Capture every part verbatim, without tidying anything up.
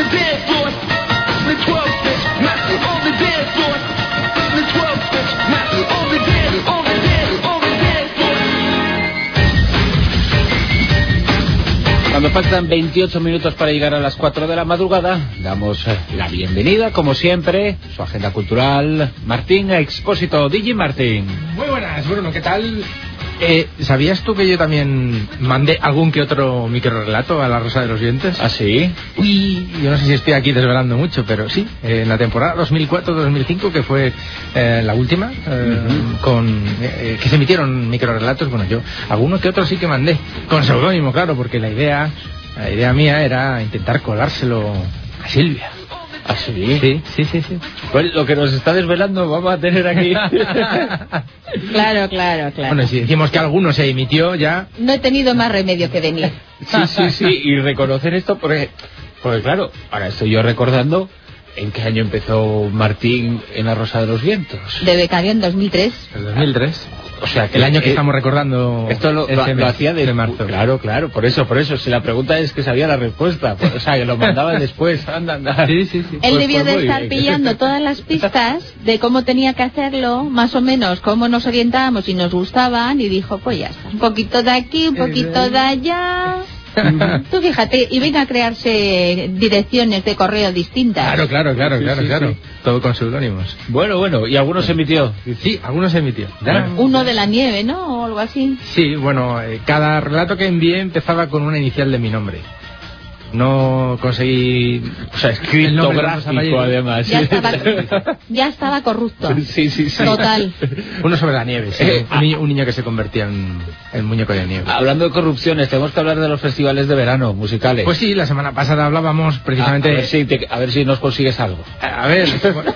Cuando faltan veintiocho minutos para llegar a las cuatro de la madrugada, damos la bienvenida, como siempre, su agenda cultural, Martín Expósito. D J Martín. Muy buenas, Bruno, ¿qué tal? Eh, ¿Sabías tú que yo también mandé algún que otro microrelato a La Rosa de los Vientos? ¿Ah, sí? Uy, yo no sé si estoy aquí desvelando mucho, pero sí, eh, en la temporada dos mil cuatro dos mil cinco, que fue eh, la última, eh, uh-huh. con eh, que se emitieron microrelatos, bueno, yo, alguno que otro sí que mandé, con seudónimo, claro, porque la idea, la idea mía era intentar colárselo a Silvia. ¿Ah, sí? Sí, sí, sí, sí. Pues lo que nos está desvelando vamos a tener aquí. Claro, claro, claro. Bueno, si decimos que alguno se emitió ya... No he tenido más remedio que venir. Sí, sí, sí, y reconocer esto porque, porque claro, ahora estoy yo recordando en qué año empezó Martín en La Rosa de los Vientos. De becario en dos mil tres. El dos mil tres. O sea, que el año que eh, estamos recordando. Esto lo, lo, mes, lo hacía de, de marzo. Claro, claro, por eso, por eso. Si la pregunta es que sabía la respuesta, pues, o sea, que lo mandaba después. Anda, anda. Sí, sí, sí. Él pues, debió pues de estar bien. pillando todas las pistas de cómo tenía que hacerlo, más o menos cómo nos orientábamos y nos gustaban, y dijo, pues ya está, un poquito de aquí, un poquito de allá. Tú fíjate, y venga a crearse direcciones de correo distintas. Claro, claro, claro, Sí, claro, sí, claro. sí. Todo con seudónimos. Bueno, bueno, y algunos se emitió. Sí, algunos se emitió. Bueno. Uno de la nieve, ¿no? O algo así. Sí, bueno, eh, cada relato que envié empezaba con una inicial de mi nombre. No conseguí... O sea, criptográfico, además. Ya estaba, ya estaba corrupto. Sí, sí, sí. Total. Uno sobre la nieve, sí. Eh, un, niño, un niño que se convertía en, en muñeco de nieve. Hablando de corrupciones, tenemos que hablar de los festivales de verano musicales. Pues sí, la semana pasada hablábamos precisamente... A, a, ver, si te, a ver si nos consigues algo. A ver,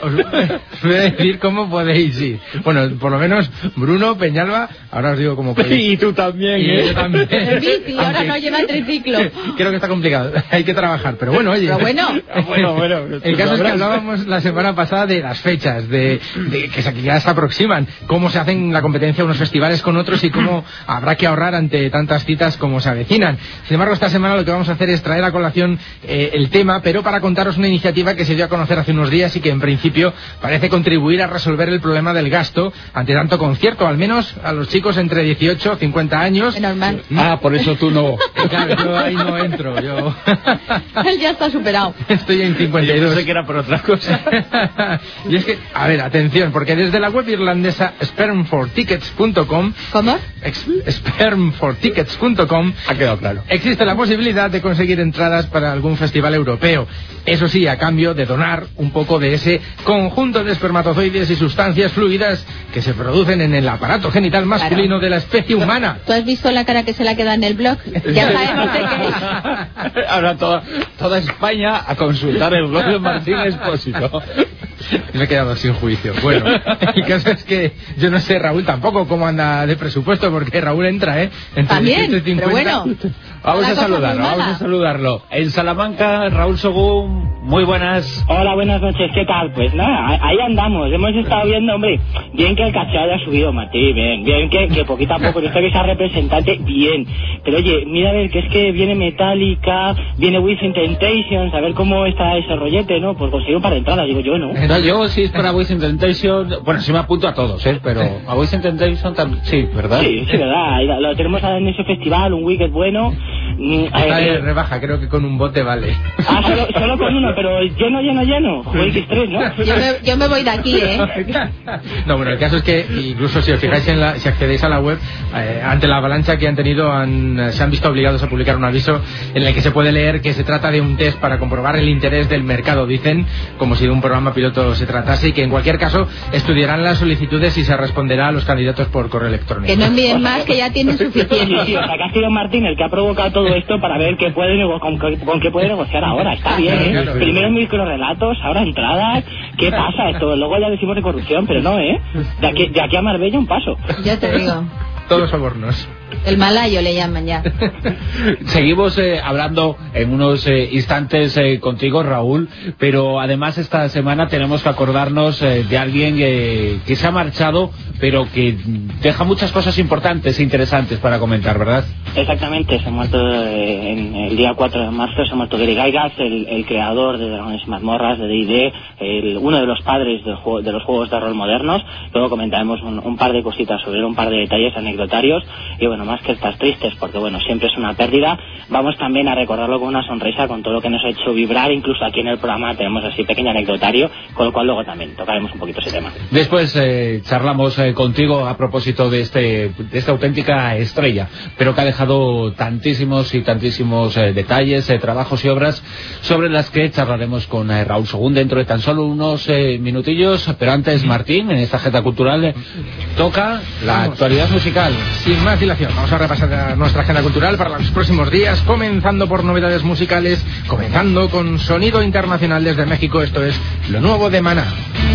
os voy a decir cómo podéis ir. Bueno, por lo menos Bruno, Peñalba, ahora os digo cómo podéis. Y tú también, y ¿eh? yo también. El bici, ahora no lleva el triciclo. Creo que está complicado, hay que trabajar, pero bueno, oye. Pero bueno. bueno, bueno. El caso es que hablábamos la semana pasada de las fechas, de, de que ya se aproximan, cómo se hacen la competencia unos festivales con otros y cómo habrá que ahorrar ante tantas citas como se avecinan. Sin embargo, esta semana lo que vamos a hacer es traer a colación eh, el tema, pero para contaros una iniciativa que se dio a conocer hace unos días y que en principio parece contribuir a resolver el problema del gasto ante tanto concierto, al menos a los chicos entre dieciocho y cincuenta años. Normal. Ah, por eso tú no. Claro, yo ahí no entro, yo... Él ya está superado. Estoy en cincuenta y dos. Yo sé que era por otra cosa. Y es que, a ver, atención, porque desde la web irlandesa sperm for tickets punto com, ¿Cómo? sperm for tickets punto com, Ha quedado claro. existe la posibilidad de conseguir entradas para algún festival europeo. Eso sí, a cambio de donar un poco de ese conjunto de espermatozoides y sustancias fluidas que se producen en el aparato genital masculino Claro. de la especie humana. ¿Tú has visto la cara que se le queda en el blog? Ya sabemos de qué es. Ahora toda, toda España a consultar el blog de Martín Expósito. Me he quedado sin juicio. Bueno, el caso es que yo no sé, Raúl, tampoco cómo anda de presupuesto, porque Raúl entra, ¿eh? Entre También, dieciocho y pero cincuenta. bueno. Vamos La a cosa saludarlo, muy vamos mala. a saludarlo. En Salamanca, Raúl Sogún, muy buenas. Hola, buenas noches, ¿qué tal? Pues nada, ahí andamos, hemos estado viendo, hombre, bien que el caché haya subido, Martí, bien, bien que, que poquito a poco, esto que sea representante, bien, pero oye, mira a ver, que es que viene Metallica, viene Within Temptations, a ver cómo está ese rollete, ¿no? Pues conseguir un par de entradas, digo yo, ¿no? No, yo si es para Within Temptation, bueno, sí me apunto a todos, ¿eh? Pero a Within Temptation también, sí, ¿verdad? Sí, sí, verdad, ahí lo, lo tenemos en ese festival, un weekend bueno. Mm, Está eh, de rebaja, creo que con un bote vale. Ah, solo, solo con uno, pero lleno, lleno, lleno, Joder, X tres, ¿no? Yo me, yo me voy de aquí, ¿eh? No, bueno, el caso es que incluso si os fijáis en la, si accedéis a la web, eh, ante la avalancha que han tenido, han, se han visto obligados a publicar un aviso en el que se puede leer que se trata de un test para comprobar el interés del mercado, dicen, como si de un programa piloto se tratase, y que en cualquier caso estudiarán las solicitudes y se responderá a los candidatos por correo electrónico. Que no envíen más, que ya tienen Sí, suficiente. sí, o sea, que ha sido Martín el que ha provocado todo esto para ver qué puede nego- con, con, con qué puede negociar ahora. Está bien, ¿eh? Claro, claro. Primero microrelatos, ahora entradas. ¿Qué pasa esto? Luego ya decimos de corrupción, pero no, ¿eh? De aquí, de aquí a Marbella un paso. Yo te digo. Todos sobornos. El malayo le llaman ya. Seguimos eh, hablando en unos eh, instantes eh, contigo, Raúl, pero además esta semana tenemos que acordarnos eh, de alguien eh, que se ha marchado, pero que deja muchas cosas importantes e interesantes para comentar, ¿verdad? Exactamente, se ha muerto eh, en el día cuatro de marzo, se ha muerto Gary Gygax, el, el creador de Dragones y Mazmorras, de D y D, el, uno de los padres del juego, de los juegos de rol modernos. Luego comentaremos un, un par de cositas sobre él, un par de detalles anecdotarios, y bueno, más que estas tristes, porque bueno, siempre es una pérdida, vamos también a recordarlo con una sonrisa, con todo lo que nos ha hecho vibrar. Incluso aquí en el programa tenemos así pequeño anecdotario, con lo cual luego también tocaremos un poquito ese tema. Después eh, charlamos eh, contigo a propósito de este de esta auténtica estrella, pero que ha dejado tantísimos y tantísimos eh, detalles, eh, trabajos y obras sobre las que charlaremos con eh, Raúl Según dentro de tan solo unos eh, minutillos. Pero antes, Martín, en esta agenda cultural eh, toca la vamos. Actualidad musical. Sin más dilación, vamos a repasar nuestra agenda cultural para los próximos días, comenzando por novedades musicales, comenzando con sonido internacional desde México. Esto es lo nuevo de Maná.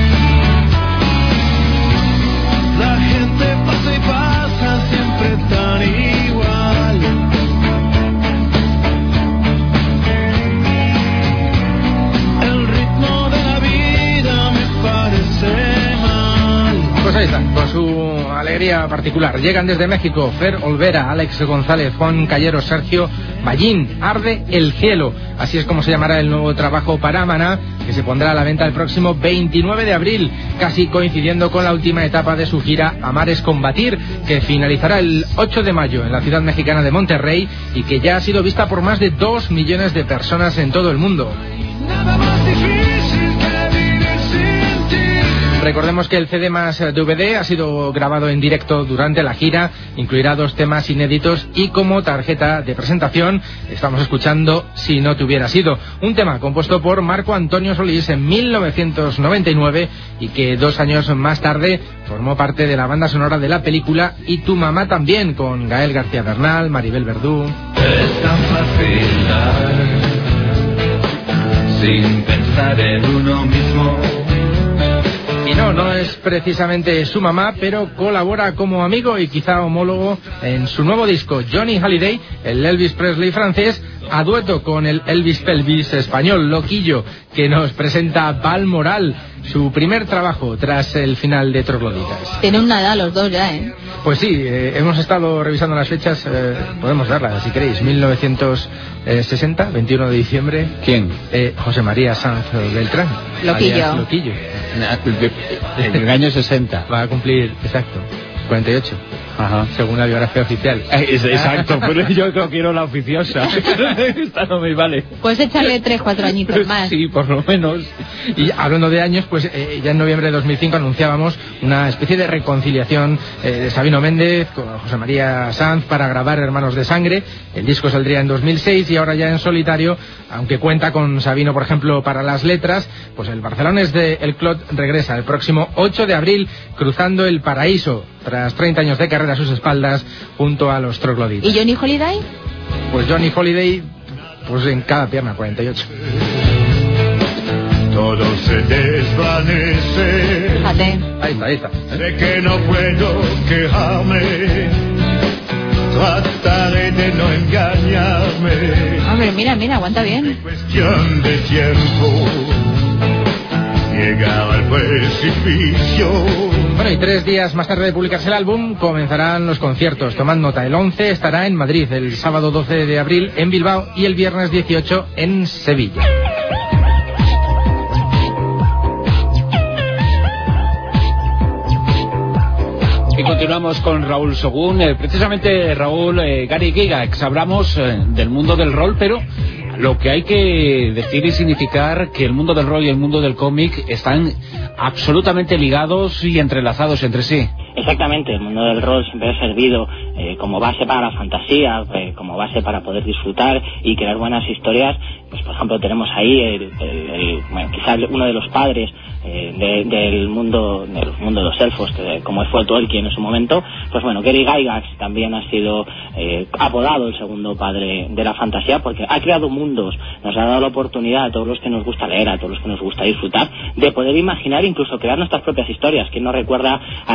La gente pasa y pasa siempre tan igual. El ritmo de la vida me parece mal. Pues ahí están, con su alegría particular. Llegan desde México Fer Olvera, Alex González, Juan Callero, Sergio Ballín. Arde el cielo, así es como se llamará el nuevo trabajo para Maná, que se pondrá a la venta el próximo veintinueve de abril, casi coincidiendo con la última etapa de su gira Amar es combatir, que finalizará el ocho de mayo en la ciudad mexicana de Monterrey y que ya ha sido vista por más de dos millones de personas en todo el mundo. Nada más difícil que vivir sin ti. Recordemos que el C D más D V D ha sido grabado en directo durante la gira, incluirá dos temas inéditos y como tarjeta de presentación estamos escuchando Si no te hubiera sido, un tema compuesto por Marco Antonio Solís en mil novecientos noventa y nueve y que dos años más tarde formó parte de la banda sonora de la película Y tu mamá también, con Gael García Bernal, Maribel Verdú. Es tan fácil dar, sin pensar en uno mismo. Y no, no es precisamente su mamá, pero colabora como amigo y quizá homólogo en su nuevo disco. Johnny Hallyday, el Elvis Presley francés, a dueto con el Elvis Pelvis español, Loquillo, que nos presenta Balmoral, su primer trabajo tras el final de Trogloditas. Tienen una edad los dos ya, ¿eh? Pues sí, eh, hemos estado revisando las fechas, eh, podemos darlas si queréis. mil novecientos sesenta, veintiuno de diciembre. ¿Quién? Eh, José María Sanz Beltrán. Loquillo. alias Loquillo. En el año sesenta. Va a cumplir, exacto, cuarenta y ocho. Ajá. Según la biografía oficial. Exacto, pero yo creo que quiero la oficiosa. Esta no me vale. Pues échale tres, cuatro añitos más. Sí, por lo menos. Y hablando de años, pues eh, ya en noviembre de dos mil cinco anunciábamos una especie de reconciliación eh, de Sabino Méndez con José María Sanz para grabar Hermanos de Sangre. El disco saldría en dos mil seis y ahora ya en solitario, aunque cuenta con Sabino, por ejemplo, para las letras, pues el Barcelones de El Clot regresa el próximo ocho de abril cruzando el paraíso tras treinta años de carrera a sus espaldas junto a los Trogloditas. ¿Y Johnny Holiday? Pues Johnny Holiday, pues en cada pierna, cuarenta y ocho. Todo se desvanece. Fíjate. Ahí está, ahí está. Sé que no puedo quejarme. Trataré de no engañarme. Hombre, mira, mira, aguanta bien. Cuestión de tiempo. Llegar al precipicio. Bueno, y tres días más tarde de publicarse el álbum comenzarán los conciertos. Tomad nota, el once estará en Madrid, el sábado doce de abril en Bilbao y el viernes dieciocho en Sevilla. Y continuamos con Raúl Según. Eh, precisamente, Raúl, eh, Gary Gygax, hablamos eh, del mundo del rol, pero lo que hay que decir y significar que el mundo del rol y el mundo del cómic están absolutamente ligados y entrelazados entre sí. Exactamente, el mundo del rol siempre ha servido eh, como base para la fantasía, eh, como base para poder disfrutar y crear buenas historias. Pues por ejemplo tenemos ahí el, el, el, bueno, quizás uno de los padres eh, de, del mundo del mundo de los elfos, que, como fue Tolkien en su momento. Pues bueno, Gary Gygax también ha sido eh, apodado el segundo padre de la fantasía, porque ha creado mundos, nos ha dado la oportunidad a todos los que nos gusta leer, a todos los que nos gusta disfrutar, de poder imaginar, incluso crear nuestras propias historias. ¿Quién no recuerda antaño los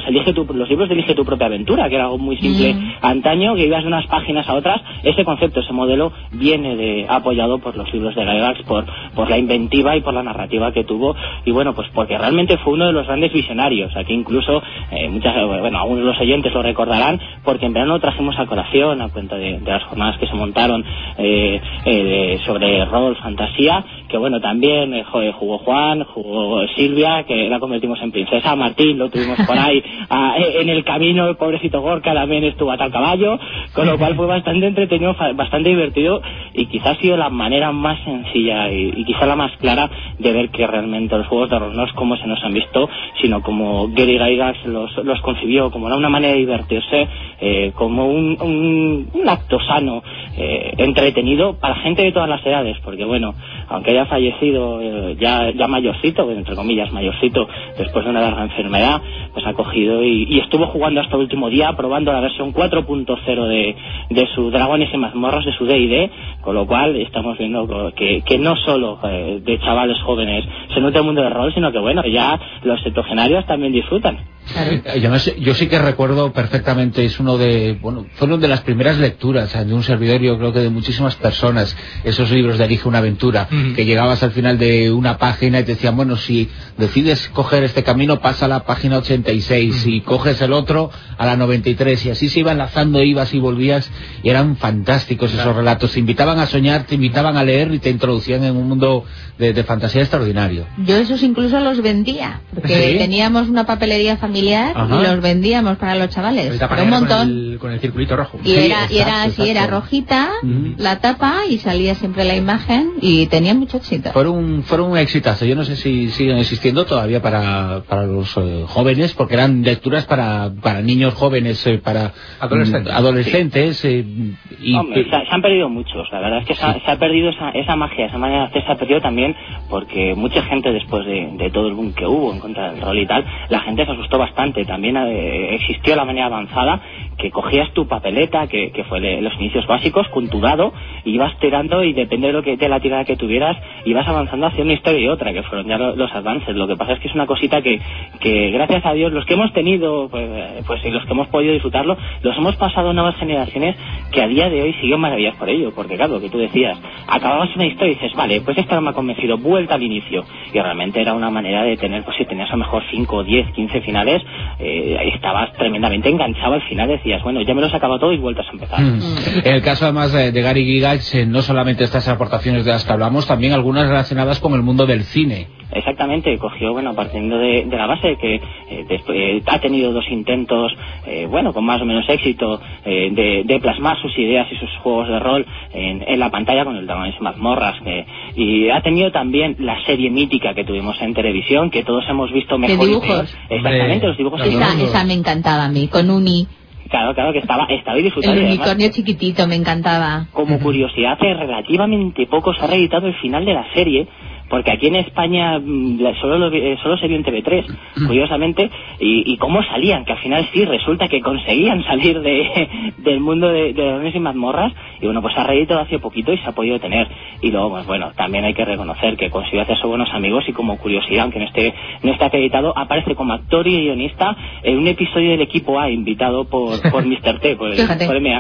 elige tu, los libros de Elige tu propia aventura, que era algo muy simple mm. antaño, que ibas de unas páginas a otras. Ese concepto, ese modelo viene de apoyado por los libros de Gygax, por, por la inventiva y por la narrativa que tuvo, y bueno, pues porque realmente fue uno de los grandes visionarios. Aquí incluso, eh, muchas, bueno, algunos de los oyentes lo recordarán, porque en verano trajimos a colación, a cuenta de, de las jornadas que se montaron eh, eh, sobre rol, fantasía, que bueno, también eh, jugó Juan, jugó Silvia, que la convertimos en princesa, Martín lo tuvimos por ahí a, en el camino, el pobrecito Gorka también estuvo a tal caballo, con lo cual fue bastante entretenido, bastante divertido, y quizás ha sido la manera más sencilla y, y quizá la más clara de ver que realmente los juegos de rol no es como se nos han visto, sino como Gary Gygax los, los concibió, como una manera de divertirse, eh, como un, un, un acto sano, eh, entretenido para gente de todas las edades, porque bueno, aunque haya fallecido eh, ya, ya mayorcito, entre comillas mayorcito, después de una larga enfermedad, pues ha cogido y, y estuvo jugando hasta el último día, probando la versión cuatro punto cero de, de su Dragones y Mazmorras, de su D y D, con lo cual estamos viendo que, que no solo eh, de chavales jóvenes se nota el mundo del rol, sino que bueno, ya los septuagenarios también disfrutan. Claro. Yo, no sé, yo sí que recuerdo perfectamente, es uno de, bueno, fueron de las primeras lecturas de un servidor, yo creo que de muchísimas personas, esos libros de Elige una aventura, uh-huh. que llegabas al final de una página y te decían, bueno, si decides coger este camino, pasa a la página ochenta y seis, uh-huh. y coges el otro a la noventa y tres, y así se iba enlazando, ibas y volvías, y eran fantásticos claro. esos relatos, te invitaban a soñar, te invitaban a leer y te introducían en un mundo de, de fantasía extraordinario. Yo esos incluso los vendía, porque ¿sí? teníamos una papelería familiar Ajá. y los vendíamos para los chavales, pero un montón. Con el, con el circulito rojo. Y sí, era, exacto, y era así, exacto. era rojita, uh-huh. la tapa, y salía siempre la imagen, y tenía mucho éxito. Fueron, fueron un exitazo. Yo no sé si siguen existiendo todavía para, para los eh, jóvenes, porque eran lecturas para, para niños jóvenes, eh, para adolescentes. Mm, adolescentes sí. eh, y, Hombre, se, se han perdido muchos. La verdad es que se ha, sí. se ha perdido esa, esa magia, esa manera de hacer, se ha perdido también porque mucha gente, después de, de todo el boom que hubo en contra del rol y tal, la gente se asustó bastante. También eh, existió la manera avanzada, que cogías tu papeleta, que, que fue de los inicios básicos, con tu dado, y ibas tirando, y depende de lo que de la tirada que tuvieras, ibas avanzando hacia una historia y otra, que fueron ya los, los avances. Lo que pasa es que es una cosita que, que gracias a Dios, los que hemos tenido, pues, pues y los que hemos podido disfrutarlo, los hemos pasado a nuevas generaciones que a día de hoy siguen maravilladas por ello, porque claro, lo que tú decías, acababas una historia y dices, vale, pues esta no me ha convencido, vuelta al inicio, y realmente era una manera de tener, pues si tenías a lo mejor cinco, diez, quince finales, eh, estabas tremendamente enganchado al final, decías, bueno, ya me los acabo todo y vueltas a empezar. Mm. En el caso además de, de Gary Gygax, eh, no solamente estas aportaciones de las que hablamos, también algunas relacionadas con el mundo del cine. Exactamente, cogió, bueno, partiendo de, de la base que eh, después, eh, ha tenido dos intentos, eh, bueno, con más o menos éxito, eh, de, de plasmar sus ideas y sus juegos de rol en, en la pantalla con el Dragones y Mazmorras, que, y ha tenido también la serie mítica que tuvimos en televisión, que todos hemos visto mejor. ¿De dibujos? Exactamente, los dibujos. Esa, esa me encantaba a mí, con Uni. Claro, claro, que estaba, estaba disfrutando. El unicornio chiquitito, me encantaba. Como curiosidad, hace relativamente poco se ha reeditado el final de la serie, porque aquí en España solo, lo, solo se vio en T V tres, curiosamente, y, y cómo salían, que al final sí, resulta que conseguían salir de, del mundo de, de Dragones y Mazmorras, y bueno, pues se ha reeditado hace poquito y se ha podido tener, y luego, pues bueno, también hay que reconocer que consiguió hacerse buenos amigos, y como curiosidad, aunque no esté, no está acreditado, aparece como actor y guionista en un episodio del Equipo A, invitado por, por mister T, por, por M A.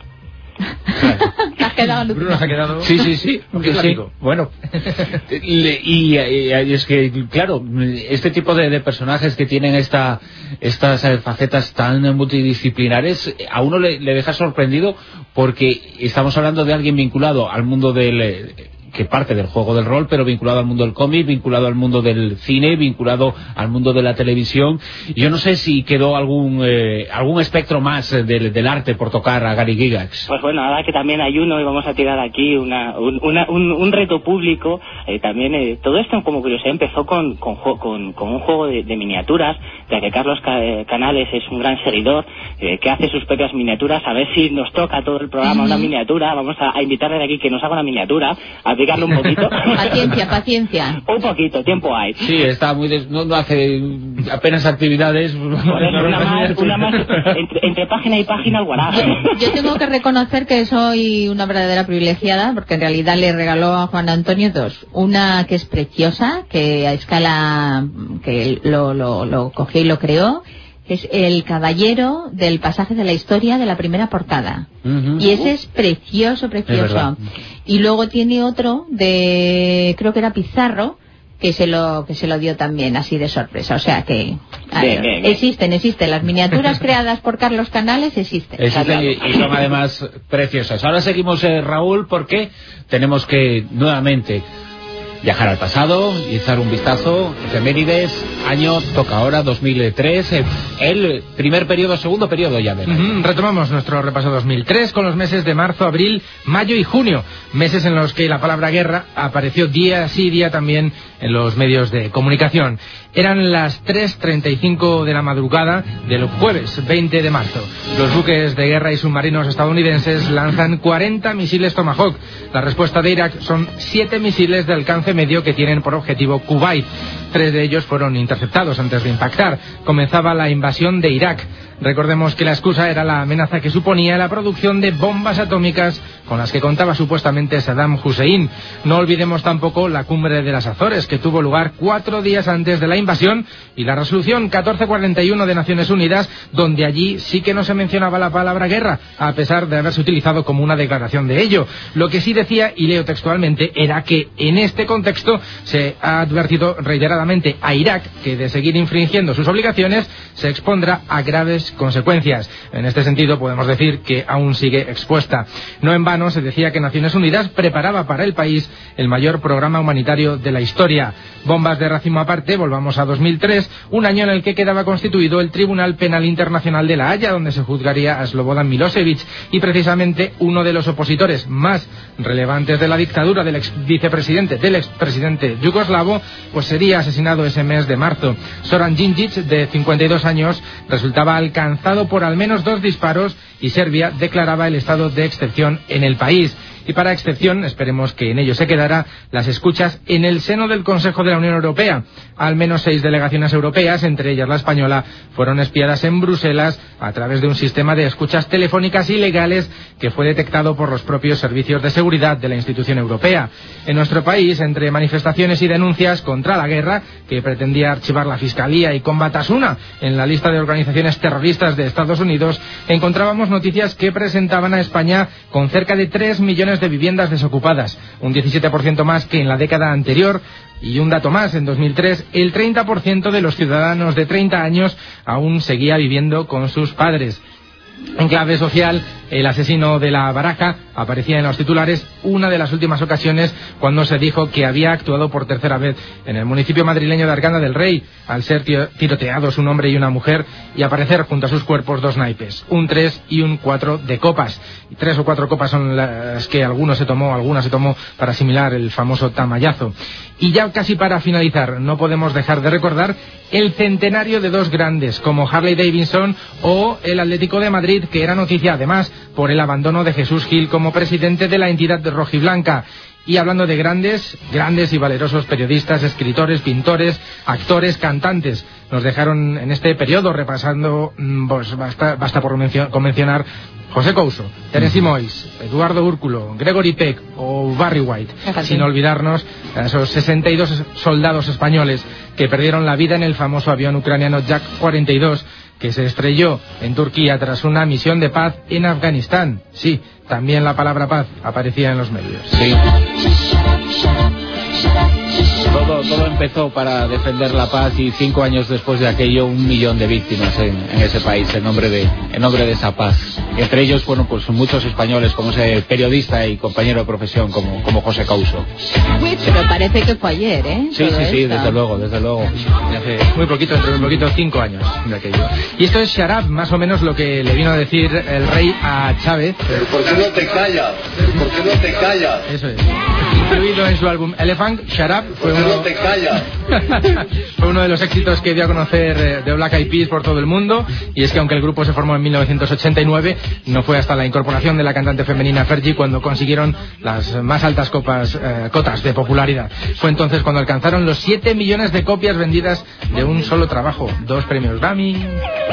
¿Te has quedado, Bruno se ha quedado. Sí, sí, sí. sí. Bueno, Le, y, y, y es que, claro, este tipo de, de personajes que tienen esta estas facetas tan multidisciplinares, a uno le, le deja sorprendido, porque estamos hablando de alguien vinculado al mundo del... que parte del juego del rol, pero vinculado al mundo del cómic, vinculado al mundo del cine, vinculado al mundo de la televisión. Yo no sé si quedó algún eh, algún espectro más del, del arte por tocar a Gary Gygax. Pues bueno, ahora que también hay uno, y vamos a tirar aquí una, un, una, un, un reto público, eh, también eh, todo esto, como curiosidad, empezó con, con, con, con un juego de, de miniaturas, ya que Carlos Canales es un gran seguidor, eh, que hace sus propias miniaturas. A ver si nos toca todo el programa una miniatura. Vamos a, a invitarle de aquí que nos haga una miniatura, a explicarlo un poquito. Paciencia, paciencia. Un poquito, tiempo hay. Sí, está muy des... no, no hace apenas actividades. Por eso, una más, una más entre, entre página y página al guarajo. Yo tengo que reconocer que soy una verdadera privilegiada, porque en realidad le regaló a Juan Antonio dos. Una que es preciosa, que a escala, que lo, lo, lo cogió y lo creó, Es el caballero del pasaje de la historia de la primera portada. Uh-huh. Y ese es precioso, precioso. Es y luego tiene otro de, creo que era Pizarro, que se lo que se lo dio también así de sorpresa. O sea que bien, ver, bien, bien. existen, existen. Las miniaturas creadas por Carlos Canales existen. Existen y, y son además preciosas. Ahora seguimos, eh, Raúl, porque tenemos que nuevamente viajar al pasado y echar un vistazo. Efemérides, año, toca ahora, dos mil tres, el primer periodo, segundo periodo ya de uh-huh. Retomamos nuestro repaso dos mil tres con los meses de marzo, abril, mayo y junio. Meses en los que la palabra guerra apareció día sí día también en los medios de comunicación. Eran las tres treinta y cinco de la madrugada del jueves veinte de marzo. Los buques de guerra y submarinos estadounidenses lanzan cuarenta misiles Tomahawk. La respuesta de Irak son siete misiles de alcance medio que tienen por objetivo Kuwait. Tres de ellos fueron interceptados antes de impactar. Comenzaba la invasión de Irak. Recordemos que la excusa era la amenaza que suponía la producción de bombas atómicas con las que contaba supuestamente Saddam Hussein. No olvidemos tampoco la cumbre de las Azores, que tuvo lugar cuatro días antes de la invasión, y la resolución catorce cuarenta y uno de Naciones Unidas, donde allí sí que no se mencionaba la palabra guerra, a pesar de haberse utilizado como una declaración de ello. Lo que sí decía, y leo textualmente, era que en este contexto se ha advertido reiteradamente a Irak que de seguir infringiendo sus obligaciones se expondrá a graves consecuencias. En este sentido podemos decir que aún sigue expuesta. No en vano se decía que Naciones Unidas preparaba para el país el mayor programa humanitario de la historia. Bombas de racimo aparte, volvamos a dos mil tres, un año en el que quedaba constituido el Tribunal Penal Internacional de La Haya, donde se juzgaría a Slobodan Milosevic, y precisamente uno de los opositores más relevantes de la dictadura del ex vicepresidente del expresidente yugoslavo, pues sería asesinado ese mes de marzo. Zoran Djindjic, de cincuenta y dos años, resultaba alcanzado por al menos dos disparos y Serbia declaraba el estado de excepción en el país. Y para excepción, esperemos que en ello se quedará, las escuchas en el seno del Consejo de la Unión Europea. Al menos seis delegaciones europeas, entre ellas la española, fueron espiadas en Bruselas a través de un sistema de escuchas telefónicas ilegales que fue detectado por los propios servicios de seguridad de la institución europea. En nuestro país, entre manifestaciones y denuncias contra la guerra, que pretendía archivar la Fiscalía, y con Batasuna en la lista de organizaciones terroristas de Estados Unidos, encontrábamos noticias que presentaban a España con cerca de tres millones de viviendas desocupadas, un diecisiete por ciento más que en la década anterior. Y un dato más, en dos mil tres, el treinta por ciento de los ciudadanos de treinta años aún seguía viviendo con sus padres. En clave social, el asesino de la Baraja aparecía en los titulares una de las últimas ocasiones cuando se dijo que había actuado por tercera vez en el municipio madrileño de Arganda del Rey, al ser tiroteados un hombre y una mujer y aparecer junto a sus cuerpos dos naipes, un tres y un cuatro de copas. Y tres o cuatro copas son las que alguno se tomó, alguna se tomó para asimilar el famoso tamallazo. Y ya casi para finalizar, no podemos dejar de recordar el centenario de dos grandes como Harley Davidson o el Atlético de Madrid, que era noticia además por el abandono de Jesús Gil como presidente de la entidad rojiblanca. Y hablando de grandes, grandes y valerosos periodistas, escritores, pintores, actores, cantantes, nos dejaron en este periodo, repasando, pues basta, basta por mencio- con mencionar José Couso, Terence Moix, Eduardo Úrculo, Gregory Peck o Barry White, sin olvidarnos a esos sesenta y dos soldados españoles que perdieron la vida en el famoso avión ucraniano Jak cuarenta y dos, que se estrelló en Turquía tras una misión de paz en Afganistán. Sí, también la palabra paz aparecía en los medios. Sí. Todo, todo empezó para defender la paz y cinco años después de aquello un millón de víctimas en, en ese país en nombre de en nombre de esa paz. Entre ellos, bueno, pues muchos españoles como ese periodista y compañero de profesión como, como José Couso. Pero parece que fue ayer, ¿eh? Sí, Todo sí, sí, esto. desde luego, desde luego. Hace muy poquito, entre muy poquito, cinco años de aquello. Y esto es Sharab, más o menos lo que le vino a decir el rey a Chávez. ¿Por qué no te callas? ¿Por qué no te callas? Eso es. Incluido en su álbum Elephant, Sharab fue ¿Por qué uno... no te callas? Fue uno de los éxitos que dio a conocer eh, de Black Eyed Peas por todo el mundo, y es que aunque el grupo se formó en mil novecientos ochenta y nueve, no fue hasta la incorporación de la cantante femenina Fergie cuando consiguieron las más altas copas, eh, cotas de popularidad. Fue entonces cuando alcanzaron los siete millones de copias vendidas de un solo trabajo, dos premios Grammy.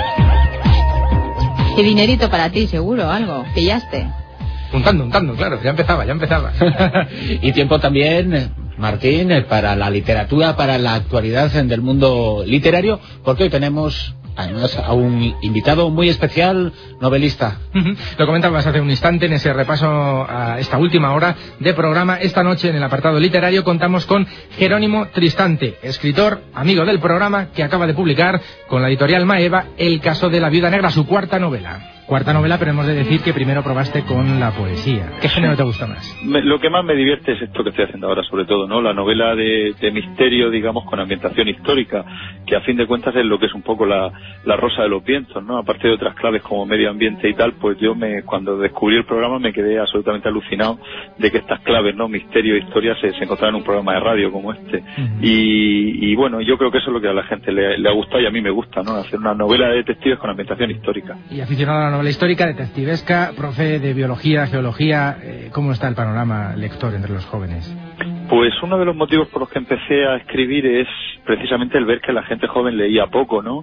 Qué dinerito para ti, seguro, algo. Pillaste. Untando, untando, claro, ya empezaba, ya empezaba. Y tiempo también, Martín, para la literatura, para la actualidad del mundo literario, porque hoy tenemos además a un invitado muy especial, novelista. Lo comentabas hace un instante en ese repaso a esta última hora de programa. Esta noche en el apartado literario contamos con Jerónimo Tristante, escritor, amigo del programa, que acaba de publicar con la editorial Maeva El caso de la viuda negra, su cuarta novela. Cuarta novela, pero hemos de decir que primero probaste con la poesía. ¿Qué género te gusta más? Me, lo que más me divierte es esto que estoy haciendo ahora, sobre todo, ¿no? La novela de, de misterio, digamos, con ambientación histórica, que a fin de cuentas es lo que es un poco la, la rosa de los vientos, ¿no? Aparte de otras claves como medio ambiente y tal, pues yo me, cuando descubrí el programa me quedé absolutamente alucinado de que estas claves, ¿no? Misterio e historia se, se encontraban en un programa de radio como este. Uh-huh. Y, y bueno, yo creo que eso es lo que a la gente le, le ha gustado y a mí me gusta, ¿no? Hacer una novela de detectives con ambientación histórica. Y aficionado a la novela histórica, detectivesca, profe de biología, geología, eh, ¿cómo está el panorama lector entre los jóvenes? Pues uno de los motivos por los que empecé a escribir es precisamente el ver que la gente joven leía poco, ¿no?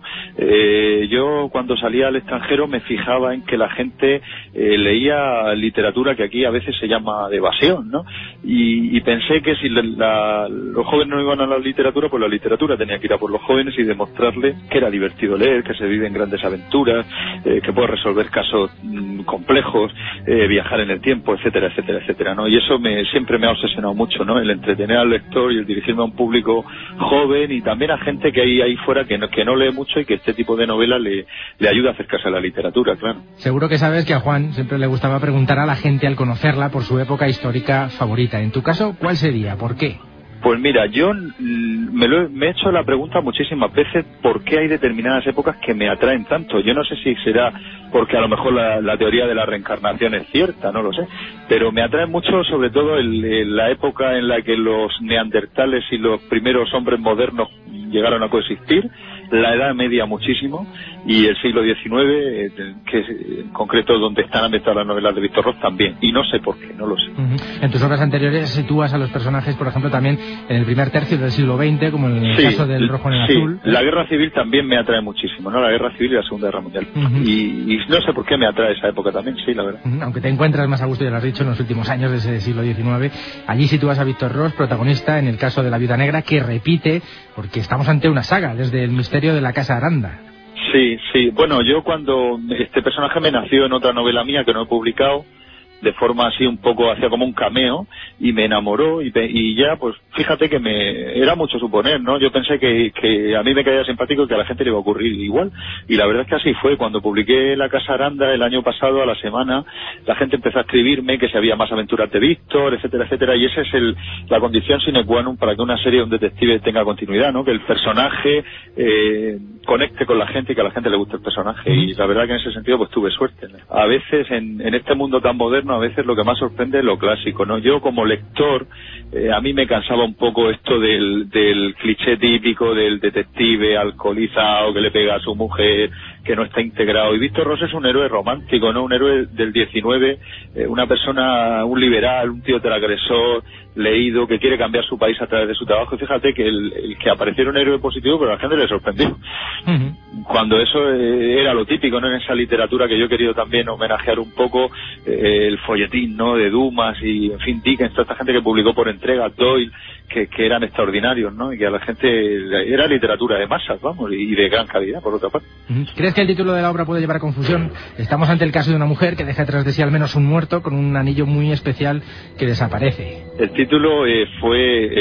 Eh, yo cuando salía al extranjero me fijaba en que la gente eh, leía literatura que aquí a veces se llama de evasión, ¿no? Y, y pensé que si la, la, los jóvenes no iban a la literatura, pues la literatura tenía que ir a por los jóvenes y demostrarles que era divertido leer, que se viven grandes aventuras, eh, que puedes resolver casos mmm, complejos, eh, viajar en el tiempo, etcétera, etcétera, etcétera, ¿no? Y eso me siempre me ha obsesionado mucho, ¿no? El entretener al lector y el dirigirme a un público joven y también a gente que hay ahí fuera que no, que no lee mucho y que este tipo de novela le, le ayuda a acercarse a la literatura, claro. Seguro que sabes que a Juan siempre le gustaba preguntar a la gente al conocerla por su época histórica favorita. En tu caso, ¿cuál sería? ¿Por qué? Pues mira, yo me, lo, me he hecho la pregunta muchísimas veces por qué hay determinadas épocas que me atraen tanto. Yo no sé si será porque a lo mejor la, la teoría de la reencarnación es cierta, no lo sé, pero me atrae mucho sobre todo el, el, la época en la que los neandertales y los primeros hombres modernos llegaron a coexistir, la Edad Media muchísimo y el siglo diecinueve, eh, que es en concreto donde están ambientadas las novelas de Víctor Ross también, y no sé por qué, no lo sé. Uh-huh. En tus obras anteriores sitúas a los personajes, por ejemplo, también en el primer tercio del siglo veinte, como en el sí, caso del Rojo en el sí. Azul. La Guerra Civil también me atrae muchísimo, ¿no? La Guerra Civil y la Segunda Guerra Mundial. Uh-huh. y, y no sé por qué me atrae esa época también, sí, la verdad. Uh-huh. Aunque te encuentras más a gusto, ya lo has dicho, en los últimos años de ese siglo diecinueve, allí sitúas a Víctor Ross, protagonista en el caso de la Viuda Negra, que repite, porque estamos ante una saga, desde el misterio de la Casa Aranda. Sí, sí. Bueno, yo cuando este personaje me nació en otra novela mía que no he publicado, de forma así un poco, hacía como un cameo, y me enamoró, y, y ya, pues, fíjate que me era mucho suponer, ¿no? Yo pensé que, que a mí me caía simpático y que a la gente le iba a ocurrir igual, y la verdad es que así fue. Cuando publiqué La Casa Aranda el año pasado, a la semana, la gente empezó a escribirme que si había más aventuras de Víctor, etcétera, etcétera, y esa es el, la condición sine qua non para que una serie de un detective tenga continuidad, ¿no? Que el personaje eh, conecte con la gente y que a la gente le guste el personaje, y la verdad que en ese sentido pues tuve suerte, ¿no? A veces en, en este mundo tan moderno, a veces lo que más sorprende es lo clásico, ¿no? Yo como lector, eh, a mí me cansaba un poco esto del, del cliché típico del detective alcoholizado que le pega a su mujer, que no está integrado, y Víctor Ross es un héroe romántico, ¿no? Un héroe del diecinueve, eh, una persona, un liberal, un tío transgresor, leído, que quiere cambiar su país a través de su trabajo, y fíjate que el, el que apareciera un héroe positivo, pero a la gente le sorprendió. Uh-huh. Cuando eso eh, era lo típico, ¿no? En esa literatura que yo he querido también homenajear un poco, eh, el folletín, ¿no? De Dumas y, en fin, Dickens, toda esta gente que publicó por entrega, Doyle, que, que eran extraordinarios, ¿no? Y que a la gente era literatura de masas, vamos, y de gran calidad, por otra parte. Uh-huh. ¿Crees que el título de la obra puede llevar a confusión? Estamos ante el caso de una mujer que deja tras de sí al menos un muerto con un anillo muy especial que desaparece. El título eh, fue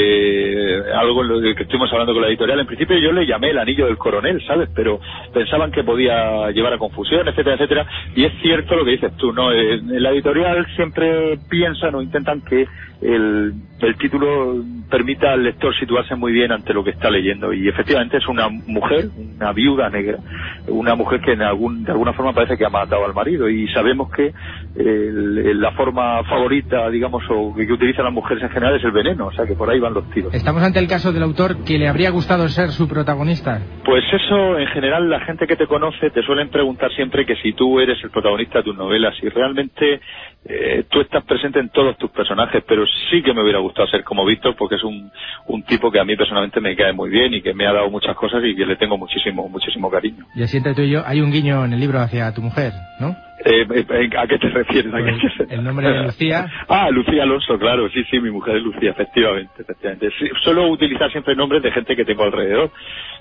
eh, algo en lo que estuvimos hablando con la editorial. En principio yo le llamé El Anillo del Coronel, ¿sabes? Pero pensaban que podía llevar a confusión, etcétera, etcétera. Y es cierto lo que dices tú, ¿no? En la editorial siempre piensan o intentan que el, el título permita al lector situarse muy bien ante lo que está leyendo, y efectivamente es una mujer, una viuda negra, una mujer que en algún, de alguna forma parece que ha matado al marido, y sabemos que el, la forma favorita, digamos, o que utilizan las mujeres en general es el veneno, o sea que por ahí van los tiros. ¿Estamos ante el caso del autor que le habría gustado ser su protagonista? Pues eso, en general, la gente que te conoce te suelen preguntar siempre que si tú eres el protagonista de tus novelas, si realmente eh, tú estás presente en todos tus personajes, pero sí que me hubiera gustado ser como Víctor, porque es un, un tipo que a mí personalmente me cae muy bien y que me ha dado muchas cosas y que le tengo muchísimo, muchísimo cariño. Y así entre tú y yo hay un guiño en el libro hacia tu mujer, ¿no? Eh, eh, ¿A qué te refieres? ¿A pues qué te... El nombre de Lucía. Ah, Lucía Alonso, claro, sí, sí, mi mujer es Lucía, efectivamente, efectivamente. Sí, suelo utilizar siempre nombres de gente que tengo alrededor.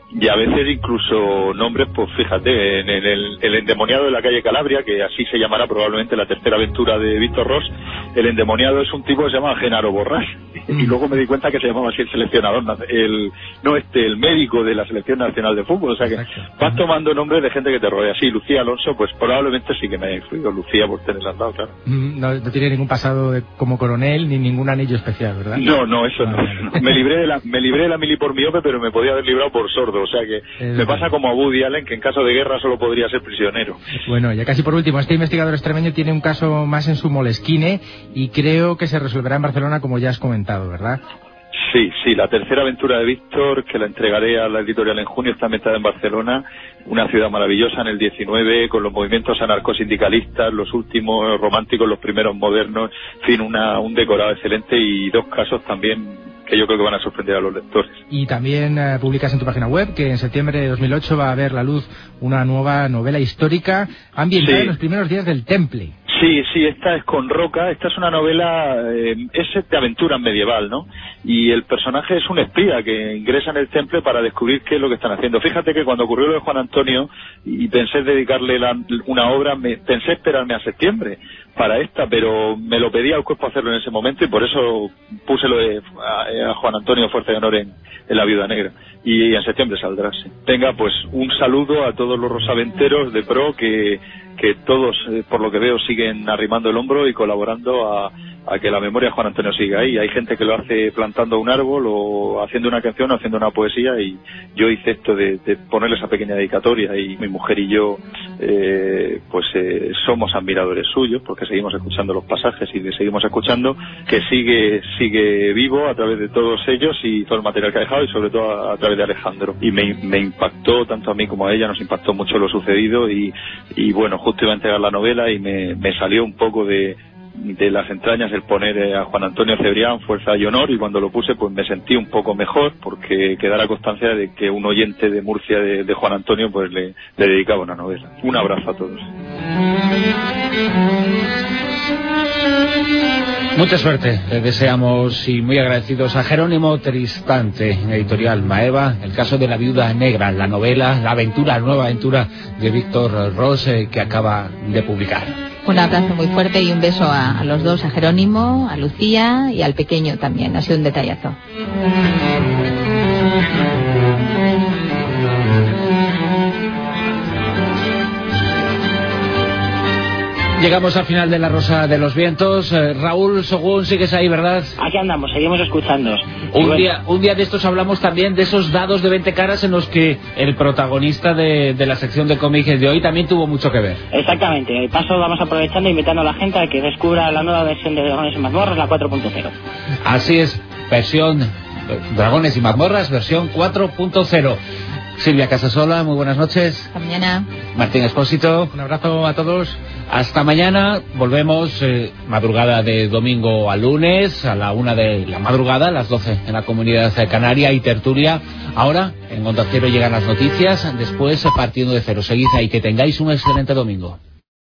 y a veces incluso nombres, pues fíjate, en el, el endemoniado de la calle Calabria, que así se llamará probablemente la tercera aventura de Víctor Ros, el endemoniado es un tipo que se llama Genaro Borrás, mm. y luego me di cuenta que se llamaba así el seleccionador, el no este, el médico de la Selección Nacional de Fútbol, o sea que Exacto. vas tomando nombres de gente que te rodea. Sí, Lucía Alonso, pues probablemente sí que me haya influido, Lucía por tenerla al lado, claro. Mm, no, no tiene ningún pasado de, como coronel, ni ningún anillo especial, ¿verdad? No, no, eso no. no. Me libré de la, me libré de la mili por miope, pero me podía haber librado por sordo, o sea que es me pasa como a Woody Allen, que en caso de guerra solo podría ser prisionero. Bueno, ya casi por último, este investigador extremeño tiene un caso más en su molesquine y creo que se resolverá en Barcelona, como ya has comentado, ¿verdad? Sí, sí, la tercera aventura de Víctor, que la entregaré a la editorial en junio, está ambientada en Barcelona, una ciudad maravillosa en el diecinueve, con los movimientos anarcosindicalistas, los últimos románticos, los primeros modernos, en fin, una, un decorado excelente y dos casos también que yo creo que van a sorprender a los lectores. Y también eh, publicas en tu página web que en septiembre de dos mil ocho va a ver la luz una nueva novela histórica ambientada sí. en los primeros días del Temple. Sí, sí, esta es con Roca, esta es una novela, eh, es de aventura medieval, ¿no? Y el personaje es un espía que ingresa en el Temple para descubrir qué es lo que están haciendo. Fíjate que cuando ocurrió lo de Juan Antonio y pensé dedicarle la, una obra, me, pensé esperarme a septiembre para esta, pero me lo pedía el cuerpo hacerlo en ese momento y por eso puse lo de a, a Juan Antonio Fuerza y Honor en, en La Viuda Negra. Y en septiembre saldrá, sí. Venga, pues un saludo a todos los rosaventeros de pro que, que todos, eh, por lo que veo, siguen arrimando el hombro y colaborando a, a que la memoria de Juan Antonio siga ahí. Hay gente que lo hace plantando un árbol o haciendo una canción o haciendo una poesía y yo hice esto de, de ponerle esa pequeña dedicatoria y mi mujer y yo eh, pues eh, somos admiradores suyos porque seguimos escuchando los pasajes y le seguimos escuchando, que sigue sigue vivo a través de todos ellos y todo el material que ha dejado y sobre todo a, a través de Alejandro. Y me, me impactó, tanto a mí como a ella, nos impactó mucho lo sucedido y, y bueno, justo iba a entregar la novela y me, me salió un poco de de las entrañas el poner a Juan Antonio Cebrián Fuerza y Honor y cuando lo puse pues me sentí un poco mejor porque quedara constancia de que un oyente de Murcia de, de Juan Antonio pues le, le dedicaba una novela. Un abrazo a todos. Mucha suerte, les deseamos y muy agradecidos a Jerónimo Tristante, editorial Maeva, el caso de La Viuda Negra, la novela, la aventura, la nueva aventura de Víctor Ros eh, que acaba de publicar. Un abrazo muy fuerte y un beso a, a los dos, a Jerónimo, a Lucía y al pequeño también, ha sido un detallazo. Llegamos al final de La Rosa de los Vientos. Eh, Raúl Sogún, sigues ahí, ¿verdad? Aquí andamos, seguimos escuchando. Un, bueno. día, un día de estos hablamos también de esos dados de veinte caras en los que el protagonista de, de la sección de cómics de hoy también tuvo mucho que ver. Exactamente. De paso vamos aprovechando e invitando a la gente a que descubra la nueva versión de Dragones y Mazmorras, la cuatro punto cero. Así es, versión eh, Dragones y Mazmorras, versión cuatro punto cero. Silvia Casasola, muy buenas noches. Hasta mañana. Martín Expósito. Un abrazo a todos. Hasta mañana. Volvemos eh, madrugada de domingo a lunes, a la una de la madrugada, a las doce en la Comunidad Canaria y tertulia. Ahora, en Onda Cero llegan las noticias, después partiendo de cero. Seguid ahí, que tengáis un excelente domingo.